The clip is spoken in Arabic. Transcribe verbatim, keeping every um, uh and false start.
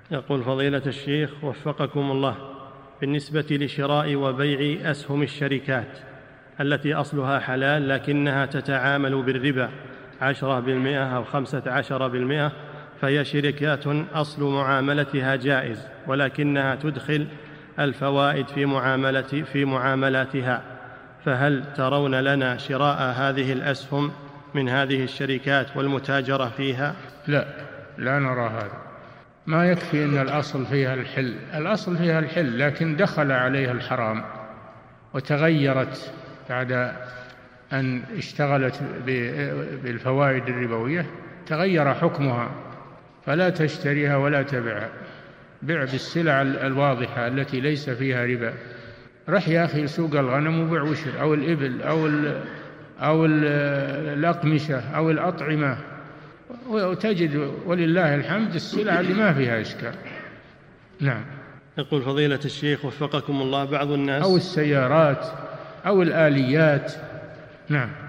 يقول فضيلة الشيخ وفقكم الله، بالنسبة لشراء وبيع أسهم الشركات التي أصلها حلال لكنها تتعامل بالربا عشرة بالمئة أو خمسة عشر بالمئة، فهي شركات أصل معاملتها جائز ولكنها تدخل الفوائد في معاملة في معاملاتها، فهل ترون لنا شراء هذه الأسهم من هذه الشركات والمتاجرة فيها؟ لا، لا نرى هذا. ما يكفي أن الأصل فيها الحل، الأصل فيها الحل لكن دخل عليها الحرام وتغيرت بعد أن اشتغلت بالفوائد الربوية، تغير حكمها، فلا تشتريها ولا تبيعها. بيع بالسلع الواضحة التي ليس فيها ربا. رح يا أخي سوق الغنم وبيع وشر، أو الإبل أو ال أو ال الأقمشة أو الأطعمة، وتجد ولله الحمد السلع اللي ما فيها إشكال. نعم. يقول فضيلة الشيخ وفقكم الله، بعض الناس أو السيارات أو الآليات. نعم.